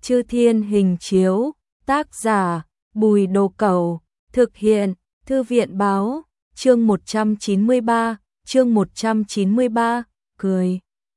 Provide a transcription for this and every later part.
Chư Thiên Hình Chiếu, tác giả Bùi Đồ Cẩu, thực hiện Thư viện báo, chương 193, cười.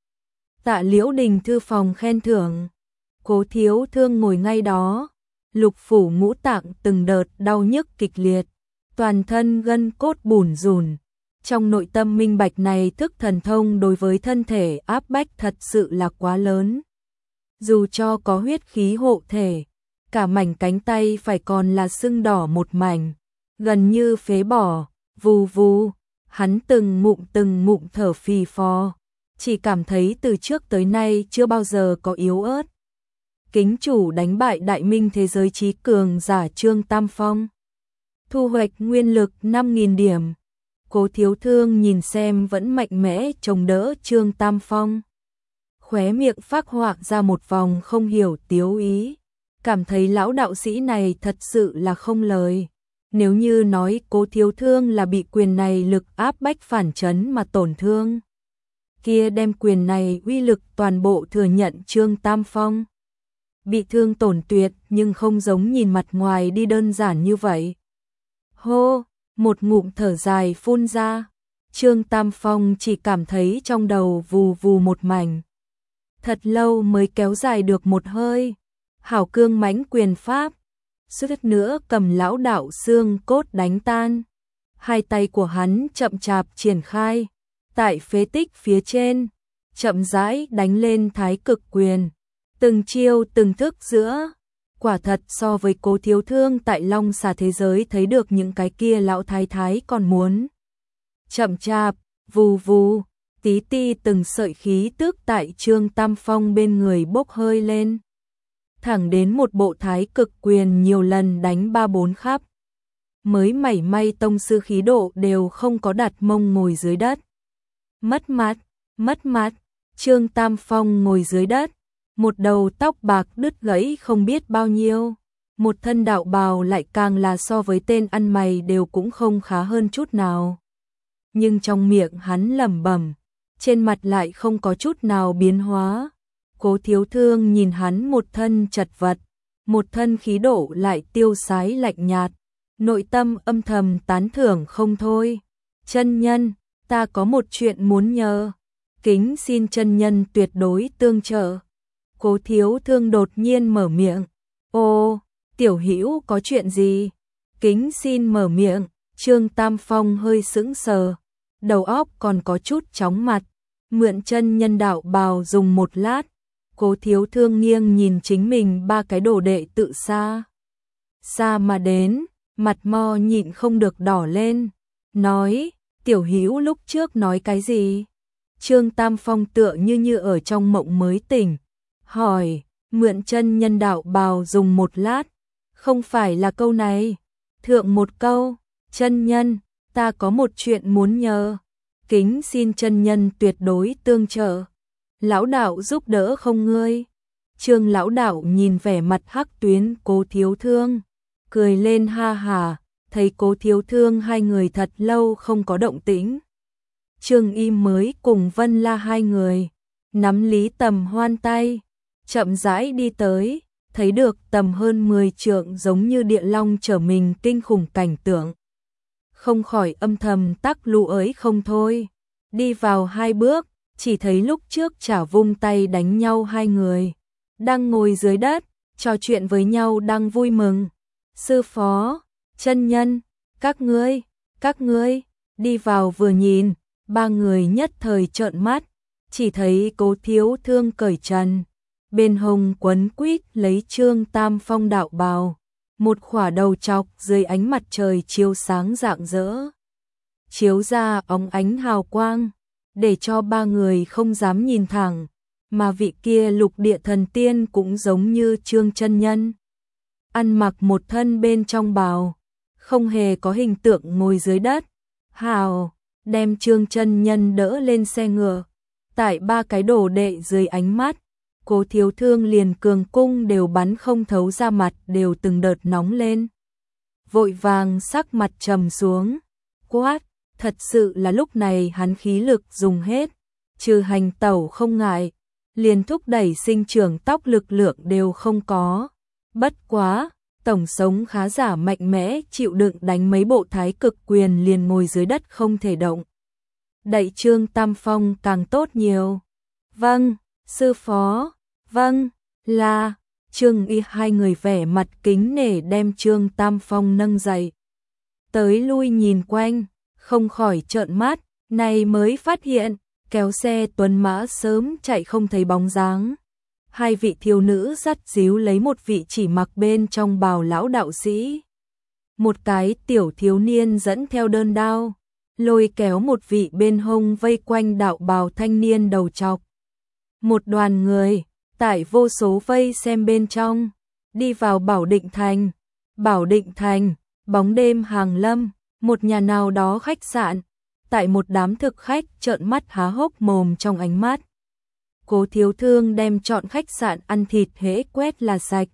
Tạ Liễu Đình thư phòng khen thưởng, Cố Thiếu Thương ngồi ngay đó, lục phủ ngũ tạng từng đợt đau nhức kịch liệt, toàn thân gân cốt bủn rủn. Trong nội tâm minh bạch này thức thần thông đối với thân thể áp bách thật sự là quá lớn. Dù cho có huyết khí hộ thể, cả mảnh cánh tay phải còn là sưng đỏ một mảnh, gần như phế bỏ, vù vù, hắn từng ngụm thở phì phò, chỉ cảm thấy từ trước tới nay chưa bao giờ có yếu ớt. Kính chủ đánh bại đại minh thế giới trí cường giả Trương Tam Phong, thu hoạch nguyên lực 5.000 điểm. Cố Thiếu Thương nhìn xem vẫn mạnh mẽ chống đỡ Trương Tam Phong, khóe miệng phác họa ra một vòng không hiểu tiếu ý, cảm thấy lão đạo sĩ này thật sự là không lời. Nếu như nói Cố Thiếu Thương là bị quyền này lực áp bách phản chấn mà tổn thương, kia đem quyền này uy lực toàn bộ thừa nhận Trương Tam Phong. Bị thương tổn tuyệt nhưng không giống nhìn mặt ngoài đi đơn giản như vậy. Hô, một ngụm thở dài phun ra, Trương Tam Phong chỉ cảm thấy trong đầu vù vù một mảnh. Thật lâu mới kéo dài được một hơi, hảo cương mãnh quyền pháp, suýt nữa cầm lão đạo xương cốt đánh tan. Hai tay của hắn chậm chạp triển khai, tại phế tích phía trên, chậm rãi đánh lên thái cực quyền, từng chiêu từng thức giữa. Quả thật so với Cố Thiếu Thương tại Long Xà thế giới thấy được những cái kia lão thái thái còn muốn chậm chạp, vù vù, tí ti từng sợi khí tức tại Trương Tam Phong bên người bốc hơi lên, thẳng đến một bộ thái cực quyền nhiều lần đánh 3-4 khắp, mới mảy may tông sư khí độ đều không có đặt mông ngồi dưới đất. Mất mặt, Trương Tam Phong ngồi dưới đất, một đầu tóc bạc đứt gãy không biết bao nhiêu, một thân đạo bào lại càng là so với tên ăn mày đều cũng không khá hơn chút nào. Nhưng trong miệng hắn lẩm bẩm, trên mặt lại không có chút nào biến hóa. Cố Thiếu Thương nhìn hắn một thân chật vật, một thân khí độ lại tiêu sái lạnh nhạt, nội tâm âm thầm tán thưởng không thôi. Chân nhân, ta có một chuyện muốn nhờ, kính xin chân nhân tuyệt đối tương trợ. Cố Thiếu Thương đột nhiên mở miệng. Ô, tiểu hữu có chuyện gì? Kính xin mở miệng. Trương Tam Phong hơi sững sờ, đầu óc còn có chút chóng mặt, mượn chân nhân đạo bào dùng một lát. Cố Thiếu Thương nghiêng nhìn chính mình ba cái đồ đệ tự xa mà đến, mặt mo nhịn không được đỏ lên, nói, tiểu hữu lúc trước nói cái gì? Trương Tam Phong tựa như ở trong mộng mới tỉnh, hỏi, mượn chân nhân đạo bào dùng một lát, không phải là câu này, thượng một câu, chân nhân, ta có một chuyện muốn nhờ, kính xin chân nhân tuyệt đối tương trợ. Lão đạo giúp đỡ không ngươi? Trương lão đạo nhìn vẻ mặt hắc tuyến Cố Thiếu Thương, cười lên ha hà, thấy Cố Thiếu Thương hai người thật lâu không có động tĩnh. Trương Im mới cùng Vân La hai người, nắm Lý Tầm Hoan tay, chậm rãi đi tới, thấy được tầm hơn 10 trượng giống như địa long trở mình kinh khủng cảnh tượng. Không khỏi âm thầm tắc lụ ới không thôi, đi vào 2 bước, chỉ thấy lúc trước chả vung tay đánh nhau hai người, đang ngồi dưới đất, trò chuyện với nhau đang vui mừng. Sư phó, chân nhân, các ngươi, đi vào vừa nhìn, ba người nhất thời trợn mắt, chỉ thấy Cố Thiếu Thương cởi trần, bên hông quấn quýt lấy Trương Tam Phong đạo bào, một khỏa đầu trọc dưới ánh mặt trời chiếu sáng rạng rỡ, chiếu ra óng ánh hào quang, để cho ba người không dám nhìn thẳng, mà vị kia lục địa thần tiên cũng giống như Trương chân nhân, ăn mặc một thân bên trong bào, không hề có hình tượng ngồi dưới đất. Hào, đem Trương chân nhân đỡ lên xe ngựa, tại ba cái đồ đệ dưới ánh mắt, Cố Thiếu Thương liền cường cung đều bắn không thấu ra mặt đều từng đợt nóng lên. Vội vàng sắc mặt trầm xuống, quát, thật sự là lúc này hắn khí lực dùng hết, trừ hành tẩu không ngại, liền thúc đẩy sinh trưởng tóc lực lượng đều không có. Bất quá, tổng sống khá giả mạnh mẽ chịu đựng đánh mấy bộ thái cực quyền liền ngồi dưới đất không thể động. Đẩy Trương Tam Phong càng tốt nhiều. Vâng, sư phó, vâng, là, Trương Y hai người vẻ mặt kính nể đem Trương Tam Phong nâng dậy. Tới lui nhìn quanh, không khỏi trợn mắt, này mới phát hiện, kéo xe tuấn mã sớm chạy không thấy bóng dáng. Hai vị thiếu nữ dắt díu lấy một vị chỉ mặc bên trong bào lão đạo sĩ. Một cái tiểu thiếu niên dẫn theo đơn đao, lôi kéo một vị bên hông vây quanh đạo bào thanh niên đầu trọc. Một đoàn người, tại vô số vây xem bên trong, đi vào Bảo Định Thành. Bảo Định Thành, bóng đêm hàng lâm, một nhà nào đó khách sạn, tại một đám thực khách trợn mắt há hốc mồm trong ánh mắt. Cố Thiếu Thương đem chọn khách sạn ăn thịt hễ quét là sạch.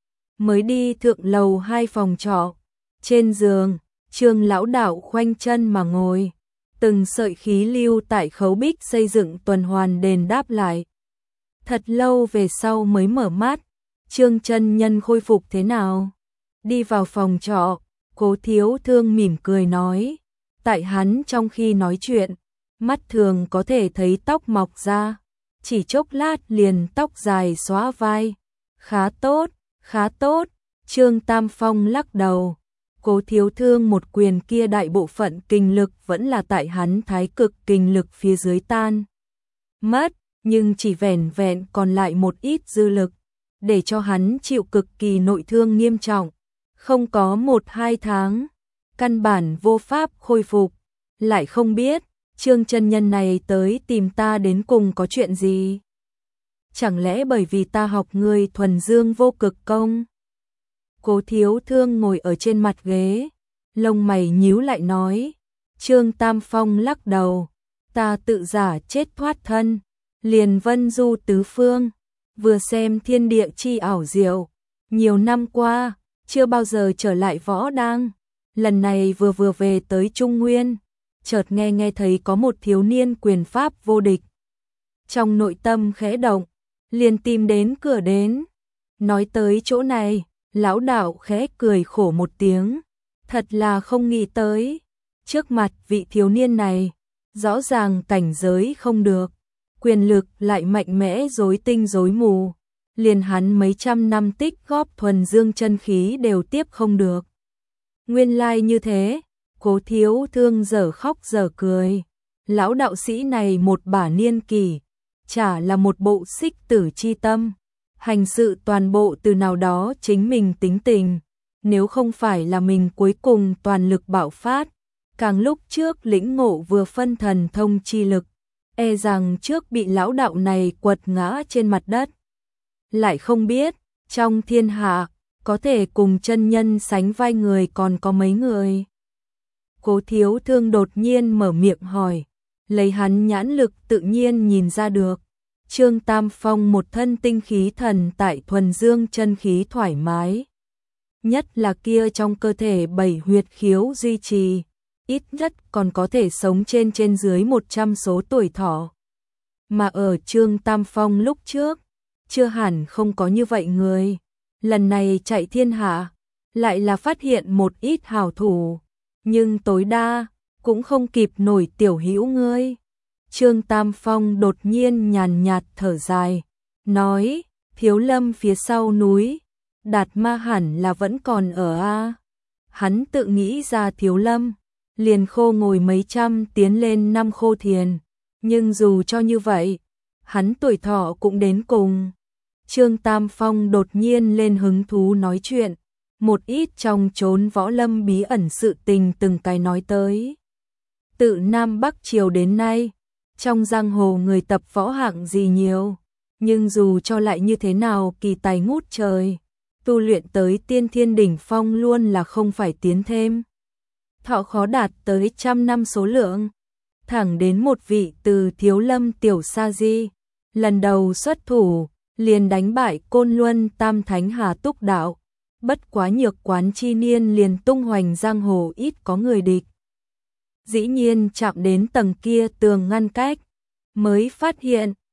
Mới đi thượng lầu 2 phòng trọ, trên giường, Trương lão đạo khoanh chân mà ngồi, từng sợi khí lưu tại khấu bích xây dựng tuần hoàn đền đáp lại. Thật lâu về sau mới mở mắt, Trương chân nhân khôi phục thế nào? Đi vào phòng trọ, Cố Thiếu Thương mỉm cười nói, tại hắn trong khi nói chuyện, mắt thường có thể thấy tóc mọc ra, chỉ chốc lát liền tóc dài xóa vai. Khá tốt, khá tốt, Trương Tam Phong lắc đầu. Cố Thiếu Thương một quyền kia đại bộ phận kinh lực vẫn là tại hắn thái cực kinh lực phía dưới tan mất, nhưng chỉ vẻn vẹn còn lại một ít dư lực, để cho hắn chịu cực kỳ nội thương nghiêm trọng. Không có 1-2 tháng, căn bản vô pháp khôi phục. Lại không biết, Trương chân nhân này tới tìm ta đến cùng có chuyện gì? Chẳng lẽ bởi vì ta học người thuần dương vô cực công? Cố Thiếu Thương ngồi ở trên mặt ghế, lông mày nhíu lại nói. Trương Tam Phong lắc đầu, ta tự giả chết thoát thân, liền vân du tứ phương, vừa xem thiên địa chi ảo diệu, nhiều năm qua, chưa bao giờ trở lại võ đang, lần này vừa về tới Trung Nguyên, chợt nghe thấy có một thiếu niên quyền pháp vô địch. Trong nội tâm khẽ động, liền tìm đến cửa đến. Nói tới chỗ này, lão đạo khẽ cười khổ một tiếng, thật là không nghĩ tới, trước mặt vị thiếu niên này, rõ ràng cảnh giới không được, quyền lực lại mạnh mẽ rối tinh rối mù, liền hắn mấy trăm năm tích góp thuần dương chân khí đều tiếp không được. Nguyên lai như thế, Cố Thiếu Thương dở khóc dở cười, lão đạo sĩ này một bả niên kỷ, chả là một bộ xích tử chi tâm, hành sự toàn bộ từ nào đó chính mình tính tình, nếu không phải là mình cuối cùng toàn lực bạo phát, càng lúc trước lĩnh ngộ vừa phân thần thông chi lực, e rằng trước bị lão đạo này quật ngã trên mặt đất. Lại không biết, trong thiên hạ, có thể cùng chân nhân sánh vai người còn có mấy người. Cố Thiếu Thương đột nhiên mở miệng hỏi, lấy hắn nhãn lực tự nhiên nhìn ra được. Trương Tam Phong một thân tinh khí thần tại thuần dương chân khí thoải mái. Nhất là kia trong cơ thể 7 huyệt khiếu duy trì, ít nhất còn có thể sống trên dưới 100 số tuổi thọ. Mà ở Trương Tam Phong lúc trước, chưa hẳn không có như vậy người. Lần này chạy thiên hạ, lại là phát hiện một ít hảo thủ, nhưng tối đa cũng không kịp nổi tiểu hữu ngươi. Trương Tam Phong đột nhiên nhàn nhạt thở dài, nói, Thiếu Lâm phía sau núi, Đạt Ma hẳn là vẫn còn ở a. Hắn tự nghĩ ra Thiếu Lâm, liền khô ngồi mấy trăm tiến lên năm khô thiền, nhưng dù cho như vậy, hắn tuổi thọ cũng đến cùng. Trương Tam Phong đột nhiên lên hứng thú nói chuyện, một ít trong chốn võ lâm bí ẩn sự tình từng cái nói tới. Tự Nam Bắc Triều đến nay, trong giang hồ người tập võ hạng gì nhiều, nhưng dù cho lại như thế nào kỳ tài ngút trời, tu luyện tới tiên thiên đỉnh phong luôn là không phải tiến thêm. Thọ khó đạt tới 100 năm số lượng, thẳng đến một vị từ Thiếu Lâm tiểu sa di, lần đầu xuất thủ, liền đánh bại Côn Luân Tam Thánh Hà Túc đạo, bất quá nhược quán chi niên liền tung hoành giang hồ ít có người địch. Dĩ nhiên chạm đến tầng kia tường ngăn cách, mới phát hiện,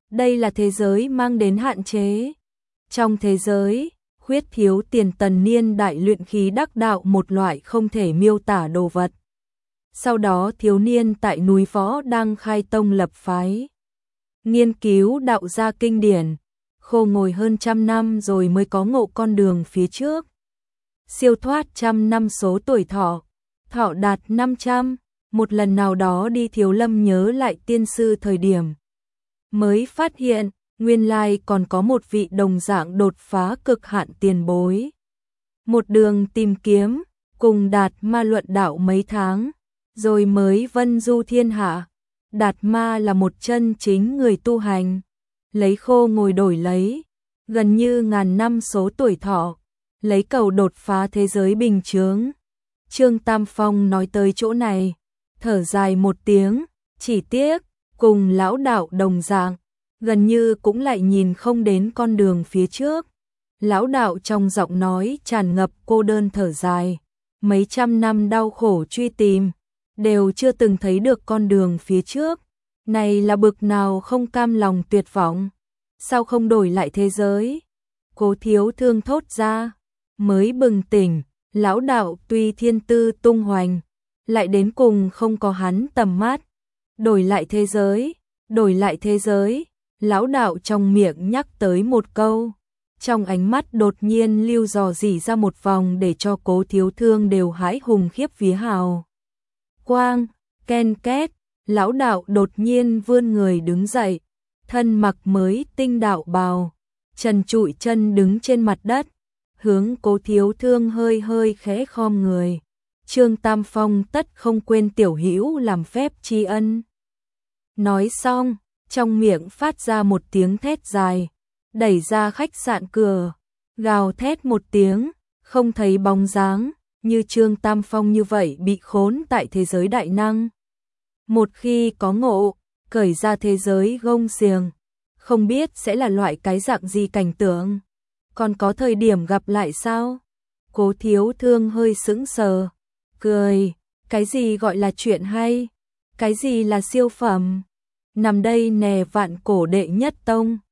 Đây là thế giới mang đến hạn chế. Trong thế giới, khuyết thiếu tiền tần niên đại luyện khí đắc đạo một loại không thể miêu tả đồ vật. Sau đó thiếu niên tại núi Võ đang khai tông lập phái, nghiên cứu đạo gia kinh điển, khô ngồi hơn 100 năm rồi mới có ngộ con đường phía trước. Siêu thoát 100 năm số tuổi thọ, thọ đạt 500, một lần nào đó đi Thiếu Lâm nhớ lại tiên sư thời điểm. Mới phát hiện, nguyên lai còn có một vị đồng dạng đột phá cực hạn tiền bối. Một đường tìm kiếm, cùng Đạt Ma luận đạo mấy tháng, rồi mới vân du thiên hạ. Đạt Ma là một chân chính người tu hành, lấy khô ngồi đổi lấy, gần như ngàn năm số tuổi thọ, lấy cầu đột phá thế giới bình chướng. Trương Tam Phong nói tới chỗ này, thở dài một tiếng, chỉ tiếc, cùng lão đạo đồng dạng, gần như cũng lại nhìn không đến con đường phía trước. Lão đạo trong giọng nói tràn ngập cô đơn thở dài, mấy trăm năm đau khổ truy tìm, đều chưa từng thấy được con đường phía trước. Này là bực nào không cam lòng tuyệt vọng, sao không đổi lại thế giới? Cố Thiếu Thương thốt ra, mới bừng tỉnh, lão đạo tuy thiên tư tung hoành, lại đến cùng không có hắn tầm mắt. Đổi lại thế giới, đổi lại thế giới, lão đạo trong miệng nhắc tới một câu, trong ánh mắt đột nhiên lưu dò dỉ ra một vòng để cho Cố Thiếu Thương đều hãi hùng khiếp vía hào quang, ken két, lão đạo đột nhiên vươn người đứng dậy, thân mặc mới tinh đạo bào, trần trụi chân đứng trên mặt đất, hướng Cố Thiếu Thương hơi hơi khẽ khom người. Trương Tam Phong tất không quên tiểu hữu làm phép tri ân. Nói xong, trong miệng phát ra một tiếng thét dài, đẩy ra khách sạn cửa, gào thét một tiếng, không thấy bóng dáng, như Trương Tam Phong như vậy bị khốn tại thế giới đại năng. Một khi có ngộ, cởi ra thế giới gông xiềng, không biết sẽ là loại cái dạng gì cảnh tượng. Còn có thời điểm gặp lại sao? Cố Thiếu Thương hơi sững sờ, cười, cái gì gọi là chuyện hay? Cái gì là siêu phẩm? Nằm đây nè vạn cổ đệ nhất tông.